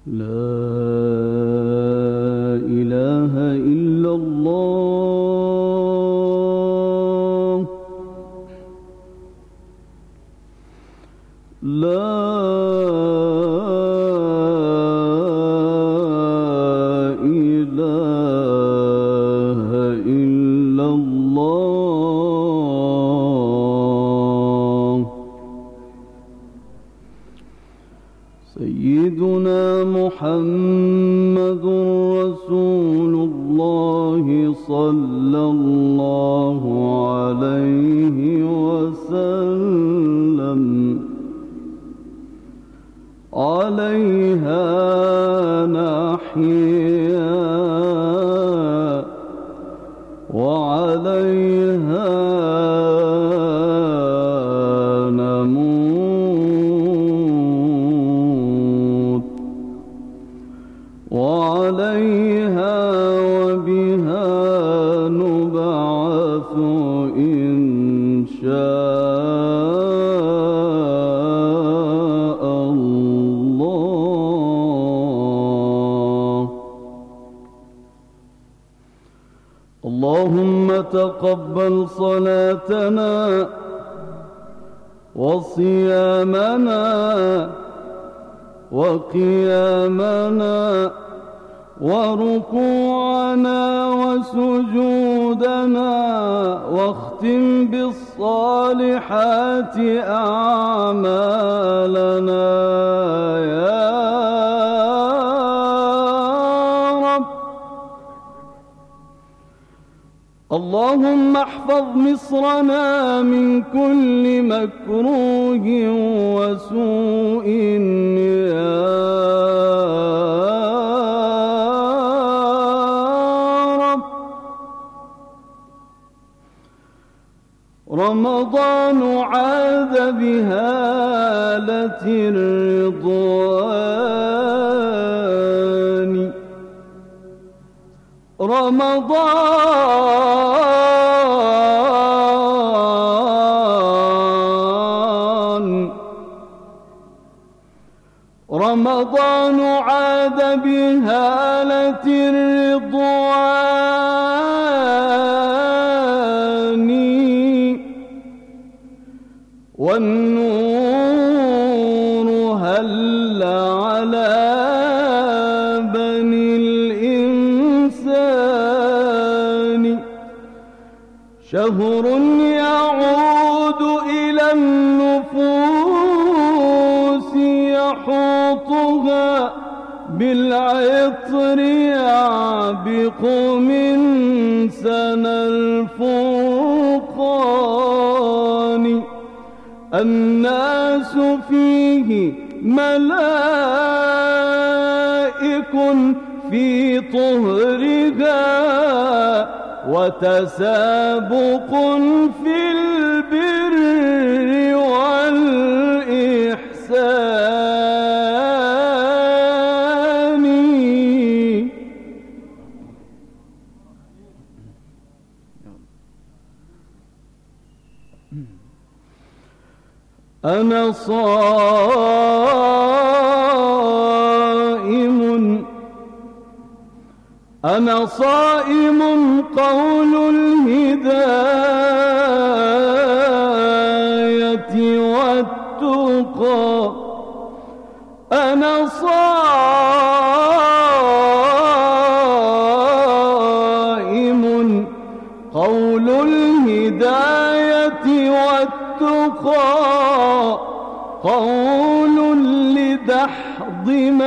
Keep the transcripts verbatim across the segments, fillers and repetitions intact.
لا إله إلا الله. لا إله إلا الله. سيدنا محمد رسول الله صلى الله عليه وسلم. عليها نحيا وعليها نموت وعليها وبها نبعث إن شاء الله. اللهم تقبل صلاتنا وصيامنا وقيامنا وركوعنا وسجودنا، واختم بالصالحات أعمالنا يا رب. اللهم احفظ مصرنا من كل مكروه وسوء يا رب. رمضان عاد بهالة الرضوان. رمضان رمضان عاد بهالة الرضوان، والنور هل على بني الإنسان. شهر يعود إلى النفوس يحوطها بالعطر يعبق من سنى الفرقان. الناس فيه ملائك في طهرها، وتسابق في البر والإحسان. أنا صائم أنا صائم قول الهداية والتقى. أنا صائم قول الهداية والتقى، قول لدحض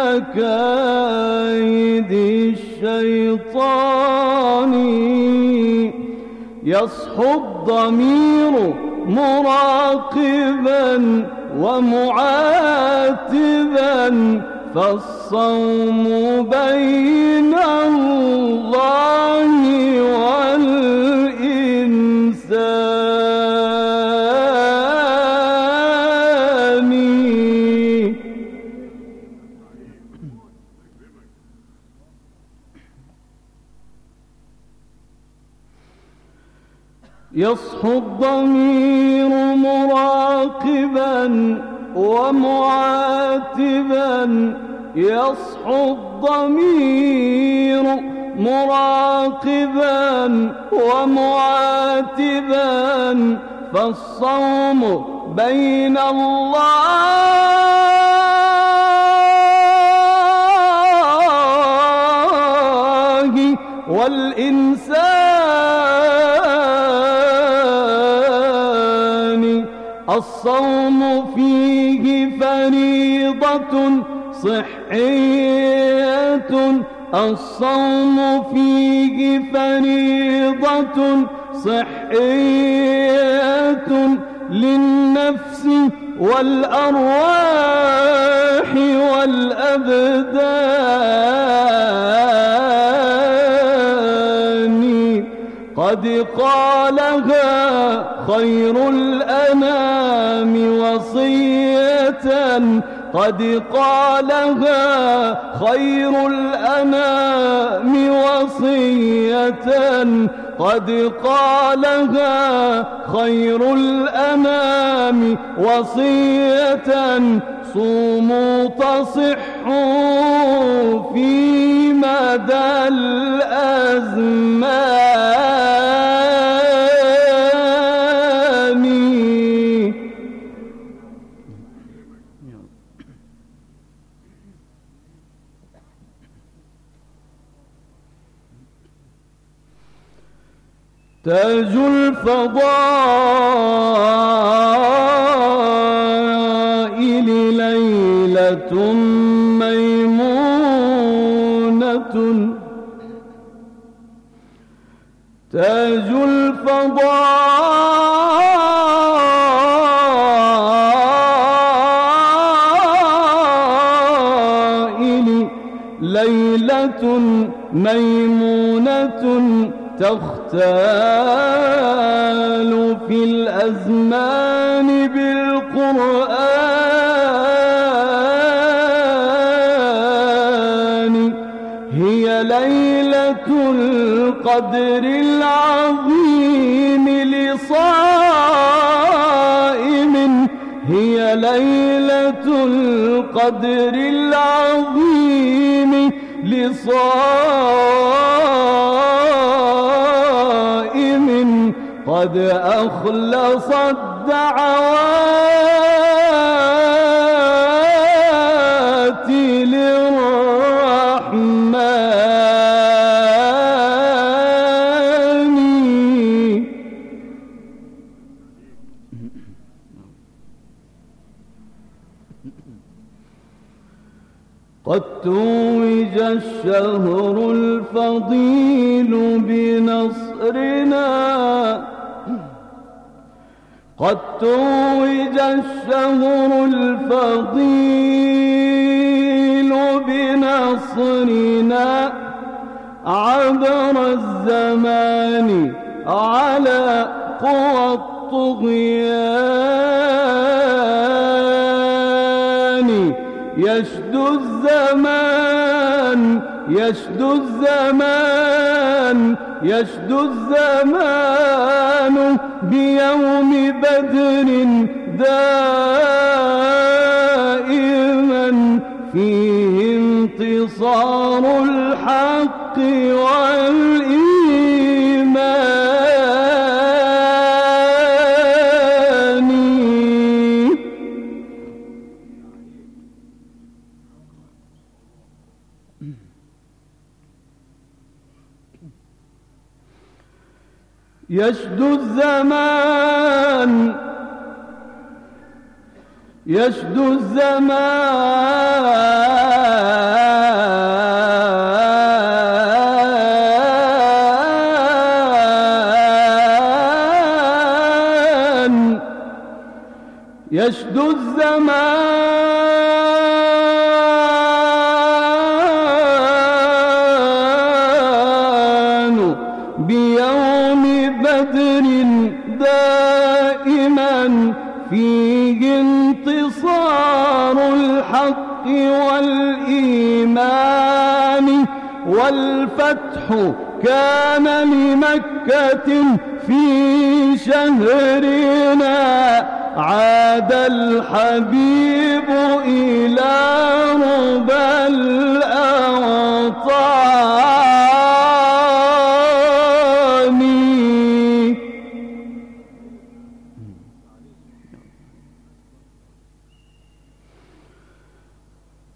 مكايد الشيطان. يصحو الضمير مراقبا ومعاتبا، فالصوم بين الله والإنسان. يصحو الضمير مراقبا ومعاتبا، يصحو الضمير مراقبا ومعاتبا فالصوم بين الله والإنسان الصوم فيه فريضة صحية الصوم فيه فريضة صحية للنفس والأرواح والأبدان قد قالها خير الأنام وصية قد قالها خير الأنام وصية قد قالها خير الأنام وصية صوموا تصحوا في مدى الأزمان. تاج الفضائل ليلة ميمونة تاج الفضائل ليلة ميمونة تختال في الأزمان بالقرآن هي ليلة القدر العظيم لصائم هي ليلة القدر العظيم لصائم قد أخلص الدعوات للرحمن. قد توج الشهر الفضيل بنصرنا قد توج الشهر الفضيل بنصرنا عبر الزمان على قوى الطغيان يشدو الزمان يشدو الزمان يشدو الزمان بيوم بدر دائما فيه انتصار الحق والإيمان. يشدو الزمان يشدو الزمان يشدو الزمان بيوم بدر دائما فيه انتصار الحق والإيمان والفتح كان لمكة في شهرنا عاد الحبيب إلى رباط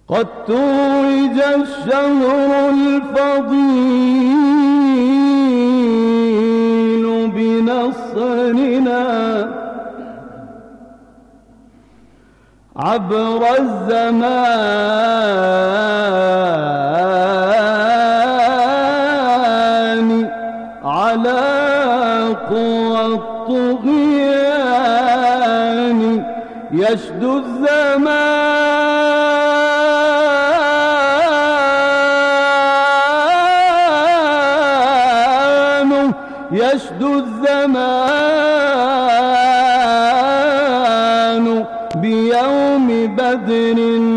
قد توج الشهر الفضيل بنصرنا عبر الزمان على قوى الطغيان يشدو الزمان يشدو الزمان بيوم بدر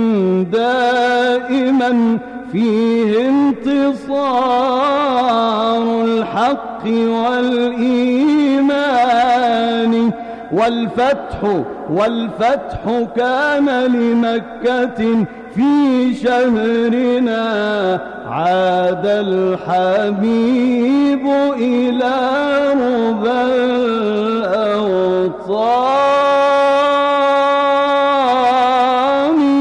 دائما فيه انتصار الحق والإيمان والفتح والفتح كان لمكة في شهرنا عاد الحبيب إلى ربى الأوطان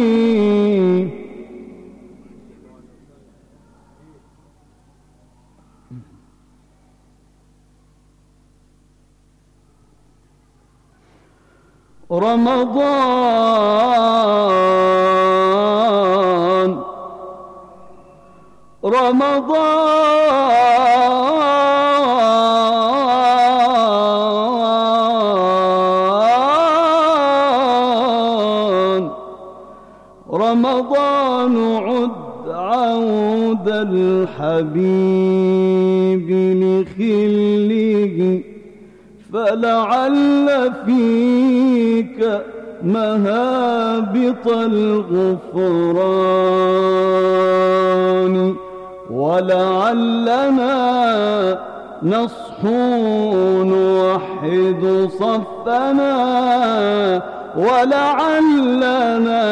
رمضان رمضان رمضان عد عود الحبيب لخله فلعل فيك مهابط الغفران ولعلنا نصحو نوحد صفنا ولعلنا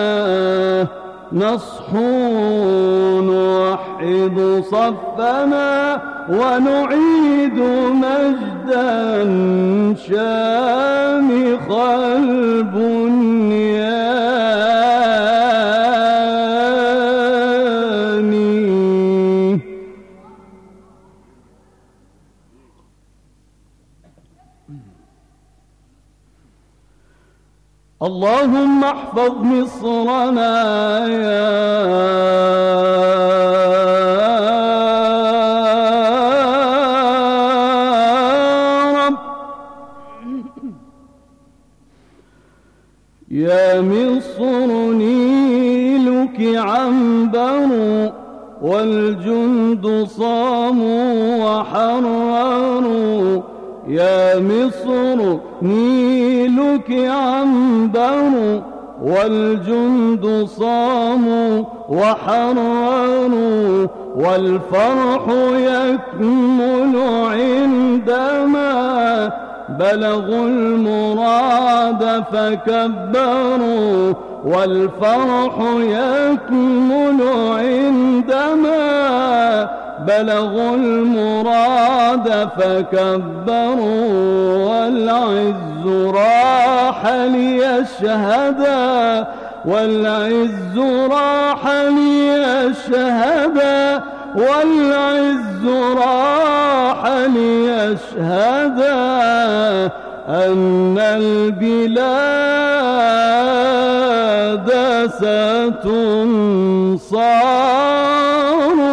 نصحو نوحد صفنا ونعيد مجدا شامخ البنيان اللهم احفظ مصرنا يا يا مصر نيلك عنبر والجند صاموا وحرروا يا مصر نيلك عنبر والجند صاموا وحرروا والفرح يكمل عندما بلغوا المراد فكبروا والفرح يكمل عندما بلغوا المراد فكبروا والعز راح ليشهدا والعز راح ليشهدا والعز راح ليشهدا أن البلاد ستنصار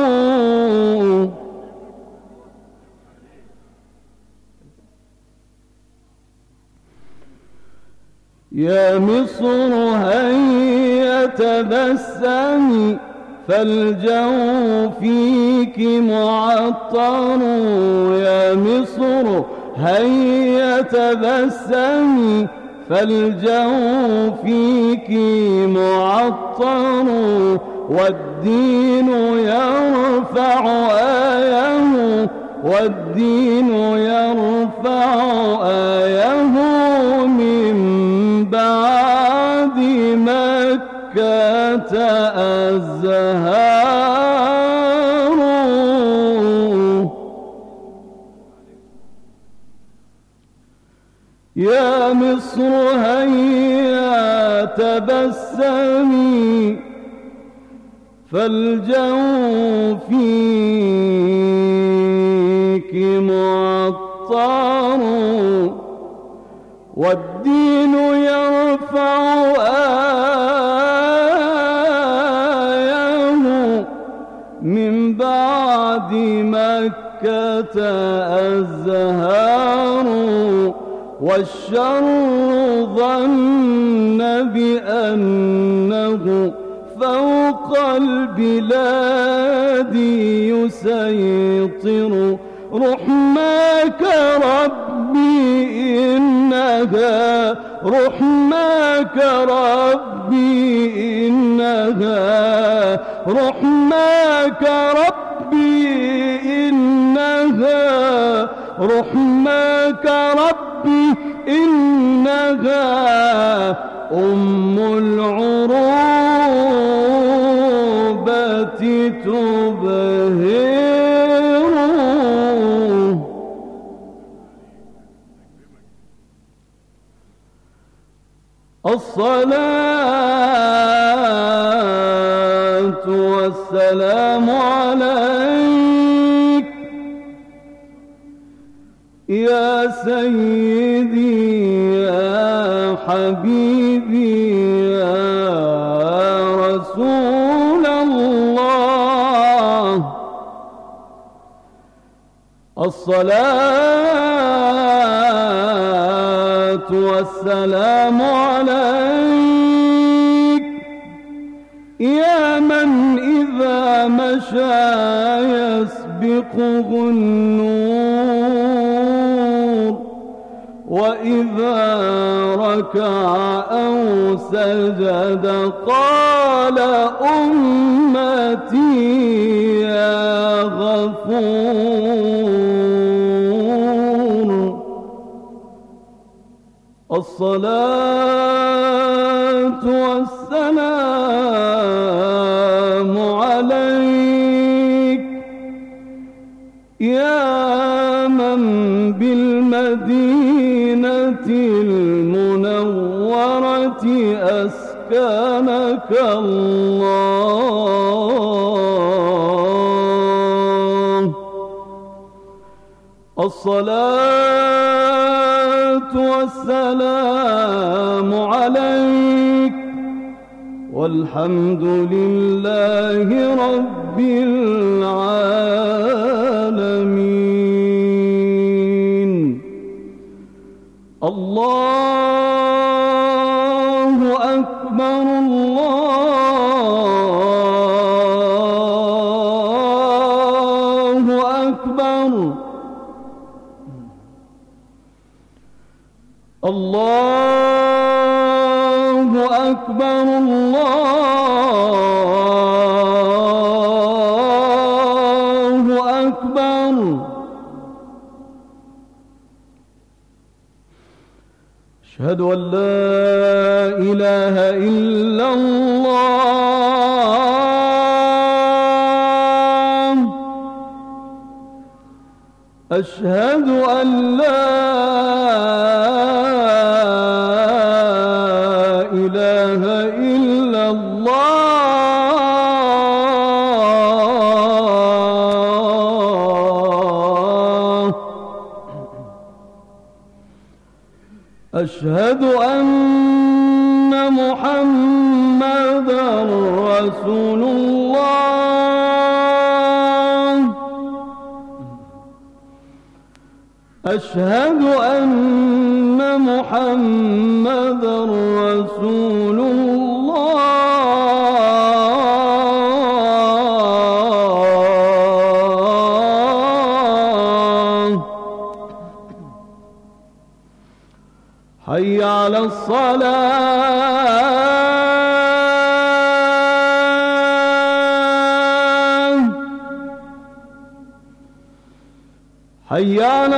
يا مصر هيا تبسمي فالجو فيك معطر يا مصر هيا تبسمي فالجو فيك معطر والدين يرفع آيه والدين يرفع آيه من بعد مكة أزهار يا مصر هيا تبسمي فالجو فيك معطر والدين يرفع آيه من بعد مكة الزهار والشر ظن بأنه فوق البلاد يسيطر رحماك ربي إنها رحماك ربي إنها رحماك ربي إنها رحماك ربي إنها أم العروبة تبهر الصلاة والسلام عليك يا سيدي يا حبيبي يا رسول الله الصلاة والسلام عليك يا من إذا مشى يسبقه النور وإذا ركع أو سجد قال أمتي يا غفور الصلاة والسلام عليك يا من بالمدينة المنورة أسكنك الله الصلاة والسلام عليك والحمد لله رب العالمين. الله أكبر الله أكبر الله أكبر الله أكبر أشهد أن لا إله إلا الله أشهد أن لا إله إلا الله أشهد أن محمدا رسول الله أشهد أن محمدا رسول الله حي على الصلاة حي على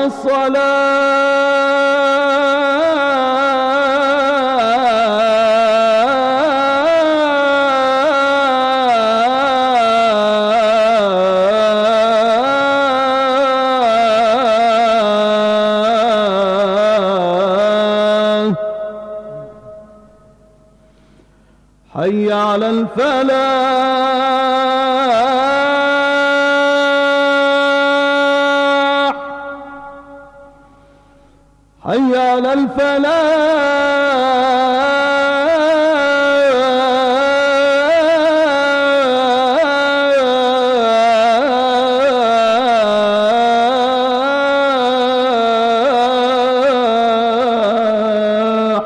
الصلاة حي على الفلاح حي على الفلاح.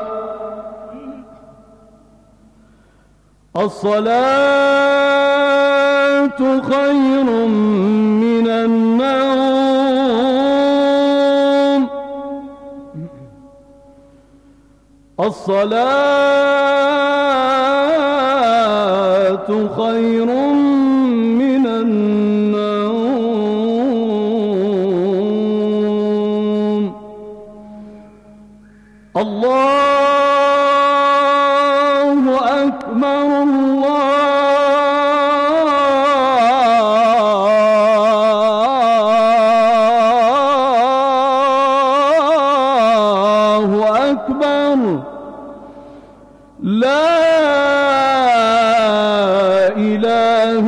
الصلاة خير من النوم الصلاة خير من النوم. الله أكبر الله أكبر لا إله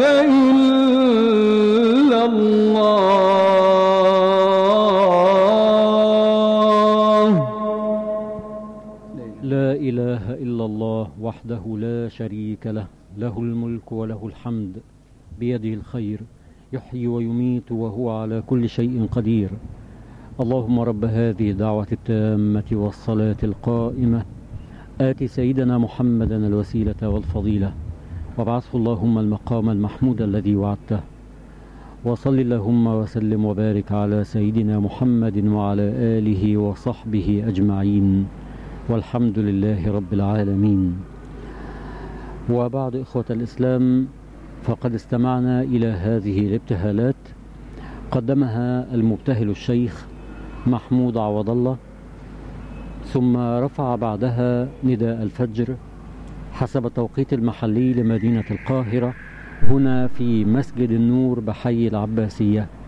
إلا الله. لا إله إلا الله وحده لا شريك له، له الملك وله الحمد، بيده الخير، يحيي ويميت وهو على كل شيء قدير. اللهم رب هذه الدعوة التامة والصلاة القائمة آت سيدنا محمدا الوسيلة والفضيلة وابعثه اللهم المقام المحمود الذي وعدته، وصل اللهم وسلم وبارك على سيدنا محمد وعلى آله وصحبه أجمعين، والحمد لله رب العالمين. وبعد، إخوة الإسلام، فقد استمعنا إلى هذه الابتهالات قدمها المبتهل الشيخ محمود عوض الله، ثم رفع بعدها نداء الفجر حسب التوقيت المحلي لمدينة القاهرة هنا في مسجد النور بحي العباسية